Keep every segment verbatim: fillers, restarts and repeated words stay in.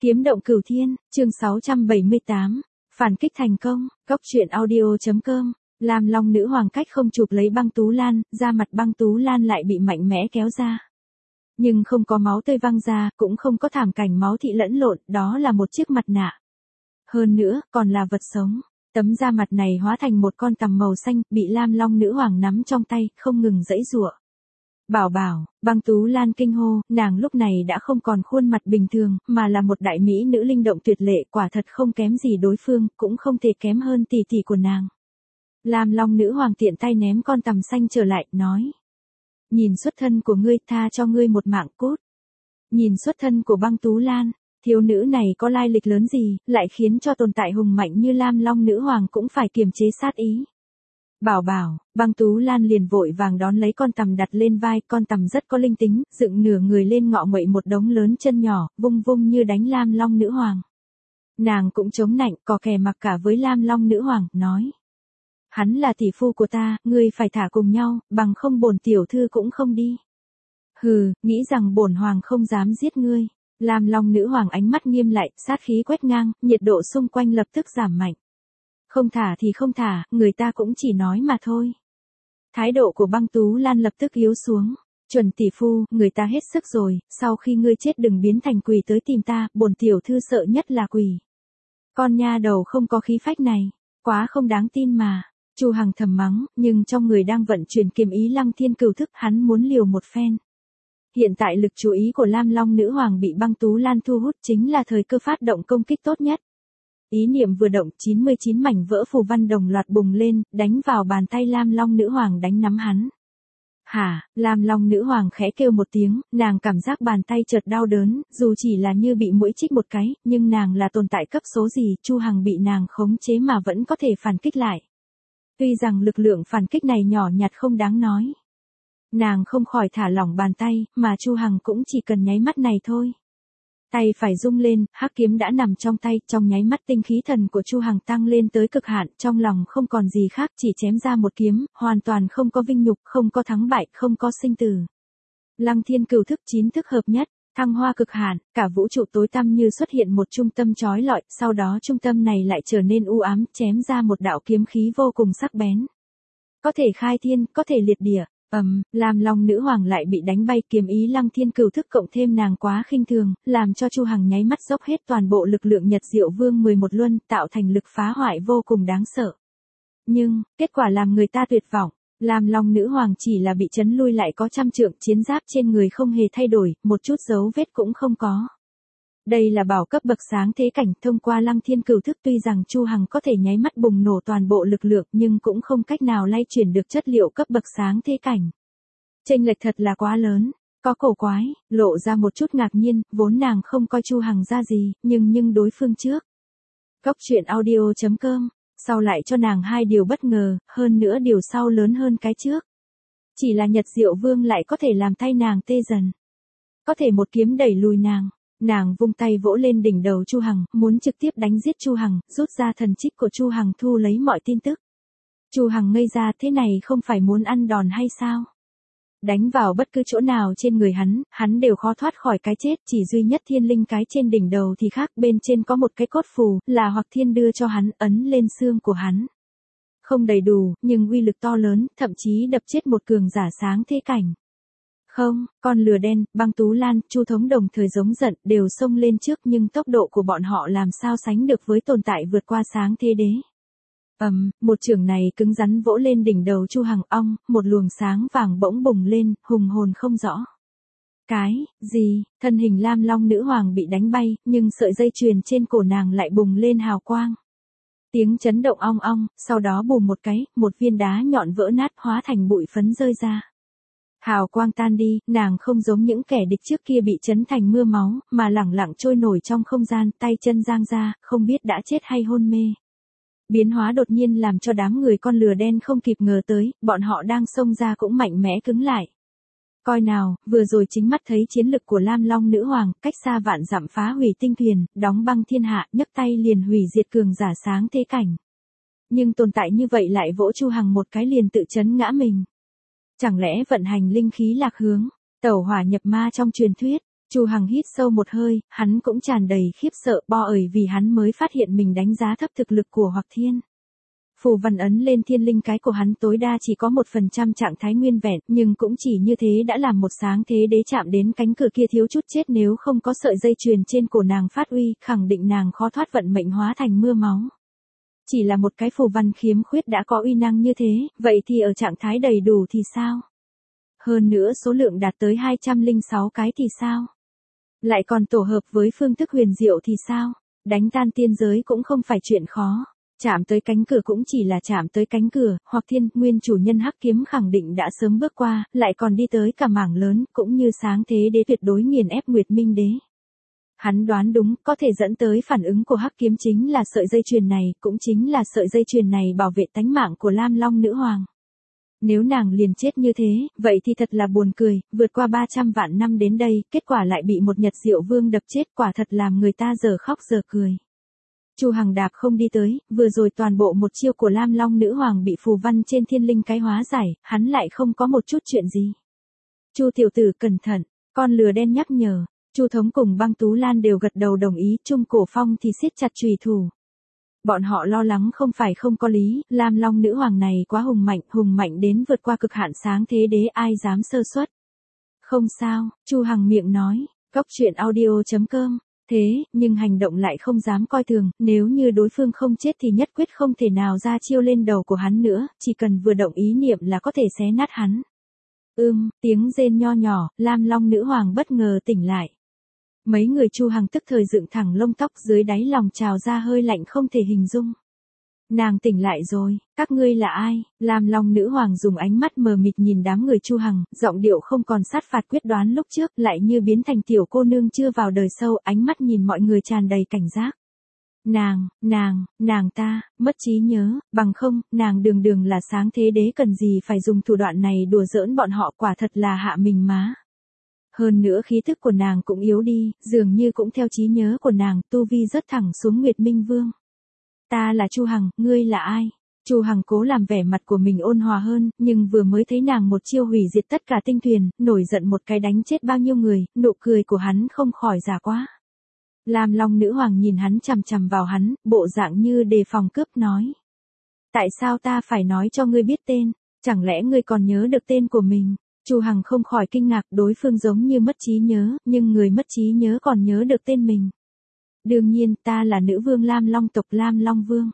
Kiếm động cửu thiên, chương sáu trăm bảy mươi tám, phản kích thành công, cốc truyện audio chấm com, Lam Long nữ hoàng cách không chụp lấy băng Tú Lan, da mặt băng Tú Lan lại bị mạnh mẽ kéo ra. Nhưng không có máu tươi văng ra, cũng không có thảm cảnh máu thịt lẫn lộn, đó là một chiếc mặt nạ. Hơn nữa, còn là vật sống. Tấm da mặt này hóa thành một con tằm màu xanh, bị Lam Long nữ hoàng nắm trong tay, không ngừng giãy giụa. Bảo bảo, băng Tú Lan kinh hô, nàng lúc này đã không còn khuôn mặt bình thường, mà là một đại mỹ nữ linh động tuyệt lệ, quả thật không kém gì đối phương, cũng không thể kém hơn tỷ tỷ của nàng. Lam Long nữ hoàng tiện tay ném con tằm xanh trở lại, nói. Nhìn xuất thân của ngươi, tha cho ngươi một mạng cốt. Nhìn xuất thân của băng Tú Lan, thiếu nữ này có lai lịch lớn gì, lại khiến cho tồn tại hùng mạnh như Lam Long nữ hoàng cũng phải kiềm chế sát ý. Bảo bảo, băng Tú Lan liền vội vàng đón lấy con tằm đặt lên vai, con tằm rất có linh tính, dựng nửa người lên ngọ nguậy một đống lớn chân nhỏ, vung vung như đánh Lam Long nữ hoàng. Nàng cũng chống nạnh, cò kè mặc cả với Lam Long nữ hoàng, nói. Hắn là tỷ phu của ta, ngươi phải thả cùng nhau, bằng không bổn tiểu thư cũng không đi. Hừ, nghĩ rằng bổn hoàng không dám giết ngươi. Lam Long nữ hoàng ánh mắt nghiêm lại, sát khí quét ngang, nhiệt độ xung quanh lập tức giảm mạnh. Không thả thì không thả, người ta cũng chỉ nói mà thôi. Thái độ của băng Tú Lan lập tức yếu xuống. Chuẩn tỷ phu, người ta hết sức rồi, sau khi ngươi chết đừng biến thành quỷ tới tìm ta, bổn tiểu thư sợ nhất là quỷ. Con nha đầu không có khí phách này, quá không đáng tin mà. Chu Hằng thầm mắng, nhưng trong người đang vận chuyển kiếm ý Lăng Thiên Cửu Thức, hắn muốn liều một phen. Hiện tại lực chú ý của Lam Long nữ hoàng bị băng Tú Lan thu hút, chính là thời cơ phát động công kích tốt nhất. Ý niệm vừa động, chín mươi chín mảnh vỡ phù văn đồng loạt bùng lên, đánh vào bàn tay Lam Long nữ hoàng đánh nắm hắn. Hả, Lam Long nữ hoàng khẽ kêu một tiếng, nàng cảm giác bàn tay chợt đau đớn, dù chỉ là như bị muỗi chích một cái, nhưng nàng là tồn tại cấp số gì, Chu Hằng bị nàng khống chế mà vẫn có thể phản kích lại. Tuy rằng lực lượng phản kích này nhỏ nhặt không đáng nói. Nàng không khỏi thả lỏng bàn tay, mà Chu Hằng cũng chỉ cần nháy mắt này thôi. Tay phải rung lên, hắc kiếm đã nằm trong tay, trong nháy mắt tinh khí thần của Chu Hằng tăng lên tới cực hạn, trong lòng không còn gì khác, chỉ chém ra một kiếm, hoàn toàn không có vinh nhục, không có thắng bại, không có sinh tử. Lăng Thiên Cửu Thức chín thức hợp nhất, thăng hoa cực hạn, cả vũ trụ tối tăm như xuất hiện một trung tâm chói lọi, sau đó trung tâm này lại trở nên u ám, chém ra một đạo kiếm khí vô cùng sắc bén. Có thể khai thiên, có thể liệt địa. Ầm, um, Lam Long nữ hoàng lại bị đánh bay, kiếm ý Lăng Thiên Cửu Thức cộng thêm nàng quá khinh thường, làm cho Chu Hằng nháy mắt dốc hết toàn bộ lực lượng Nhật Diệu Vương mười một luân, tạo thành lực phá hoại vô cùng đáng sợ. Nhưng, kết quả làm người ta tuyệt vọng, Lam Long nữ hoàng chỉ là bị chấn lui lại có trăm trượng, chiến giáp trên người không hề thay đổi, một chút dấu vết cũng không có. Đây là bảo cấp bậc sáng thế cảnh, thông qua Lăng Thiên Cửu Thức tuy rằng Chu Hằng có thể nháy mắt bùng nổ toàn bộ lực lượng nhưng cũng không cách nào lay chuyển được chất liệu cấp bậc sáng thế cảnh. Chênh lệch thật là quá lớn, có cổ quái, lộ ra một chút ngạc nhiên, vốn nàng không coi Chu Hằng ra gì, nhưng nhưng đối phương trước. Cốc truyện audio chấm com, sau lại cho nàng hai điều bất ngờ, hơn nữa điều sau lớn hơn cái trước. Chỉ là Nhật Diệu Vương lại có thể làm thay nàng tê dần. Có thể một kiếm đẩy lùi nàng. Nàng vung tay vỗ lên đỉnh đầu Chu Hằng, muốn trực tiếp đánh giết Chu Hằng, rút ra thần trích của Chu Hằng thu lấy mọi tin tức. Chu Hằng ngây ra, thế này không phải muốn ăn đòn hay sao? Đánh vào bất cứ chỗ nào trên người hắn, hắn đều khó thoát khỏi cái chết, chỉ duy nhất thiên linh cái trên đỉnh đầu thì khác, bên trên có một cái cốt phù, là Hoặc Thiên đưa cho hắn, ấn lên xương của hắn. Không đầy đủ, nhưng uy lực to lớn, thậm chí đập chết một cường giả sáng thế cảnh. Không, con lừa đen, băng Tú Lan, Chu Thống đồng thời giống giận, đều xông lên trước nhưng tốc độ của bọn họ làm sao sánh được với tồn tại vượt qua sáng thế đế. Ầm, um, một chưởng này cứng rắn vỗ lên đỉnh đầu Chu Hằng, ong, một luồng sáng vàng bỗng bùng lên, hùng hồn không rõ. Cái, gì, thân hình Lam Long nữ hoàng bị đánh bay, nhưng sợi dây chuyền trên cổ nàng lại bùng lên hào quang. Tiếng chấn động ong ong, sau đó bùm một cái, một viên đá nhọn vỡ nát hóa thành bụi phấn rơi ra. Hào quang tan đi, nàng không giống những kẻ địch trước kia bị chấn thành mưa máu, mà lẳng lặng trôi nổi trong không gian, tay chân giang ra, không biết đã chết hay hôn mê. Biến hóa đột nhiên làm cho đám người con lừa đen không kịp ngờ tới, bọn họ đang xông ra cũng mạnh mẽ cứng lại. Coi nào, vừa rồi chính mắt thấy chiến lực của Lam Long nữ hoàng, cách xa vạn dặm phá hủy tinh thuyền, đóng băng thiên hạ, nhấc tay liền hủy diệt cường giả sáng thế cảnh. Nhưng tồn tại như vậy lại vỗ Chu Hằng một cái liền tự chấn ngã mình. Chẳng lẽ vận hành linh khí lạc hướng, tẩu hỏa nhập ma trong truyền thuyết, Chu Hằng hít sâu một hơi, hắn cũng tràn đầy khiếp sợ bo ởi vì hắn mới phát hiện mình đánh giá thấp thực lực của Hoặc Thiên. Phù văn ấn lên thiên linh cái của hắn tối đa chỉ có một phần trăm trạng thái nguyên vẹn, nhưng cũng chỉ như thế đã làm một sáng thế đế chạm đến cánh cửa kia thiếu chút chết nếu không có sợi dây chuyền trên cổ nàng phát uy, khẳng định nàng khó thoát vận mệnh hóa thành mưa máu. Chỉ là một cái phù văn khiếm khuyết đã có uy năng như thế, vậy thì ở trạng thái đầy đủ thì sao? Hơn nữa số lượng đạt tới hai trăm lẻ sáu cái thì sao? Lại còn tổ hợp với phương thức huyền diệu thì sao? Đánh tan tiên giới cũng không phải chuyện khó. Chạm tới cánh cửa cũng chỉ là chạm tới cánh cửa, Hoặc Thiên, nguyên chủ nhân hắc kiếm khẳng định đã sớm bước qua, lại còn đi tới cả mảng lớn, cũng như sáng thế đế tuyệt đối nghiền ép Nguyệt Minh đế. Hắn đoán đúng, có thể dẫn tới phản ứng của hắc kiếm chính là sợi dây chuyền này, cũng chính là sợi dây chuyền này bảo vệ tánh mạng của Lam Long nữ hoàng. Nếu nàng liền chết như thế, vậy thì thật là buồn cười, vượt qua ba trăm vạn năm đến đây, kết quả lại bị một Nhật Diệu Vương đập chết, quả thật làm người ta giờ khóc giờ cười. Chu Hằng đạp không đi tới, vừa rồi toàn bộ một chiêu của Lam Long nữ hoàng bị phù văn trên thiên linh cái hóa giải, hắn lại không có một chút chuyện gì. Chu tiểu tử cẩn thận, con lừa đen nhắc nhở. Chu Thống cùng Băng Tú Lan đều gật đầu đồng ý, Trung Cổ Phong thì siết chặt chùy thủ. Bọn họ lo lắng không phải không có lý, Lam Long nữ hoàng này quá hùng mạnh, hùng mạnh đến vượt qua cực hạn sáng thế đế, ai dám sơ suất. Không sao, Chu Hằng miệng nói, cốc truyện audio chấm com. Thế, nhưng hành động lại không dám coi thường, nếu như đối phương không chết thì nhất quyết không thể nào ra chiêu lên đầu của hắn nữa, chỉ cần vừa động ý niệm là có thể xé nát hắn. Ưm, tiếng rên nho nhỏ, Lam Long nữ hoàng bất ngờ tỉnh lại. Mấy người Chu Hằng tức thời dựng thẳng lông tóc, dưới đáy lòng trào ra hơi lạnh không thể hình dung. Nàng tỉnh lại rồi, các ngươi là ai? Lam Long nữ hoàng dùng ánh mắt mờ mịt nhìn đám người Chu Hằng, giọng điệu không còn sát phạt quyết đoán lúc trước, lại như biến thành tiểu cô nương chưa vào đời sâu, ánh mắt nhìn mọi người tràn đầy cảnh giác. Nàng, nàng, nàng ta, mất trí nhớ, bằng không, nàng đường đường là sáng thế đế cần gì phải dùng thủ đoạn này đùa giỡn bọn họ, quả thật là hạ mình má. Hơn nữa khí thức của nàng cũng yếu đi, dường như cũng theo trí nhớ của nàng, tu vi rớt thẳng xuống Nguyệt Minh Vương. Ta là Chu Hằng, ngươi là ai? Chu Hằng cố làm vẻ mặt của mình ôn hòa hơn, nhưng vừa mới thấy nàng một chiêu hủy diệt tất cả tinh thuyền, nổi giận một cái đánh chết bao nhiêu người, nụ cười của hắn không khỏi giả quá. Lam Long nữ hoàng nhìn hắn chằm chằm vào hắn, bộ dạng như đề phòng cướp nói. Tại sao ta phải nói cho ngươi biết tên? Chẳng lẽ ngươi còn nhớ được tên của mình? Chu Hằng không khỏi kinh ngạc, đối phương giống như mất trí nhớ, nhưng người mất trí nhớ còn nhớ được tên mình. Đương nhiên, ta là nữ vương Lam Long tộc Lam Long Vương.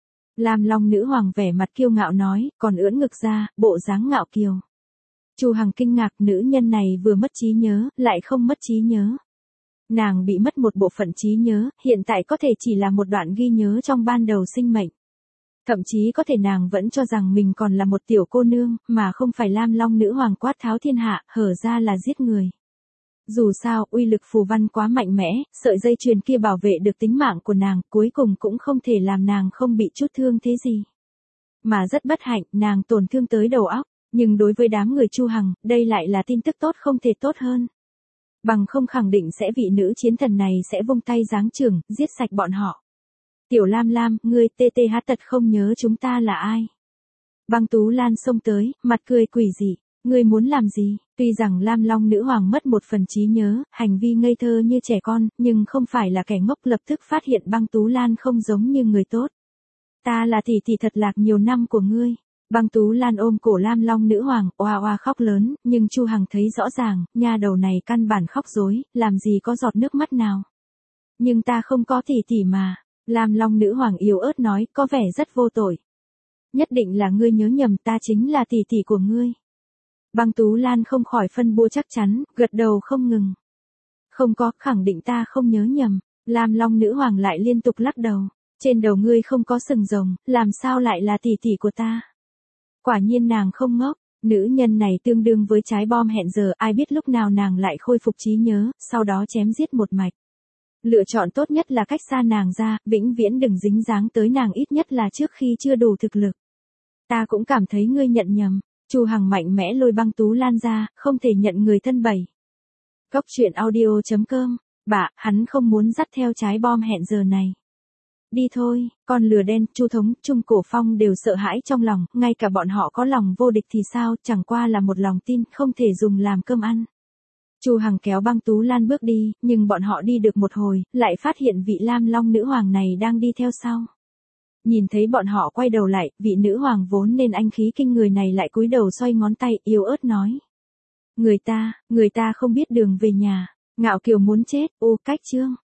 Lam Long nữ hoàng vẻ mặt kiêu ngạo nói, còn ưỡn ngực ra, bộ dáng ngạo kiều. Chu Hằng kinh ngạc, nữ nhân này vừa mất trí nhớ, lại không mất trí nhớ. Nàng bị mất một bộ phận trí nhớ, hiện tại có thể chỉ là một đoạn ghi nhớ trong ban đầu sinh mệnh. Thậm chí có thể nàng vẫn cho rằng mình còn là một tiểu cô nương, mà không phải Lam Long nữ hoàng quát tháo thiên hạ, hở ra là giết người. Dù sao, uy lực phù văn quá mạnh mẽ, sợi dây chuyền kia bảo vệ được tính mạng của nàng, cuối cùng cũng không thể làm nàng không bị chút thương thế gì. Mà rất bất hạnh, nàng tổn thương tới đầu óc, nhưng đối với đám người Chu Hằng, đây lại là tin tức tốt không thể tốt hơn. Bằng không khẳng định sẽ vị nữ chiến thần này sẽ vung tay giáng chưởng, giết sạch bọn họ. Tiểu Lam Lam, ngươi tê tê há tật không nhớ chúng ta là ai? Băng Tú Lan xông tới, mặt cười quỷ dị, ngươi muốn làm gì? Tuy rằng Lam Long nữ hoàng mất một phần trí nhớ, hành vi ngây thơ như trẻ con, nhưng không phải là kẻ ngốc, lập tức phát hiện Băng Tú Lan không giống như người tốt. Ta là tỷ tỷ thật lạc nhiều năm của ngươi. Băng Tú Lan ôm cổ Lam Long nữ hoàng, oa oa khóc lớn, nhưng Chu Hằng thấy rõ ràng, nha đầu này căn bản khóc dối, làm gì có giọt nước mắt nào. Nhưng ta không có tỷ tỷ mà. Lam Long nữ hoàng yếu ớt nói, có vẻ rất vô tội. Nhất định là ngươi nhớ nhầm, ta chính là tỷ tỷ của ngươi. Băng Tú Lan không khỏi phân bua chắc chắn, gật đầu không ngừng. Không có, khẳng định ta không nhớ nhầm. Lam Long nữ hoàng lại liên tục lắc đầu. Trên đầu ngươi không có sừng rồng, làm sao lại là tỷ tỷ của ta? Quả nhiên nàng không ngốc, nữ nhân này tương đương với trái bom hẹn giờ, ai biết lúc nào nàng lại khôi phục trí nhớ, sau đó chém giết một mạch. Lựa chọn tốt nhất là cách xa nàng ra, vĩnh viễn đừng dính dáng tới nàng, ít nhất là trước khi chưa đủ thực lực. Ta cũng cảm thấy ngươi nhận nhầm. Chu Hằng mạnh mẽ lôi Băng Tú Lan ra, không thể nhận người thân bảy. Cốc truyện audio chấm com, bạ, hắn không muốn dắt theo trái bom hẹn giờ này. Đi thôi, con lừa đen, Chu Thống, Trung Cổ Phong đều sợ hãi trong lòng, ngay cả bọn họ có lòng vô địch thì sao, chẳng qua là một lòng tin, không thể dùng làm cơm ăn. Chu Hằng kéo Băng Tú Lan bước đi, nhưng bọn họ đi được một hồi, lại phát hiện vị Lam Long nữ hoàng này đang đi theo sau. Nhìn thấy bọn họ quay đầu lại, vị nữ hoàng vốn nên anh khí kinh người này lại cúi đầu xoay ngón tay, yếu ớt nói. Người ta, người ta không biết đường về nhà. Ngạo Kiều muốn chết, ô cách chương.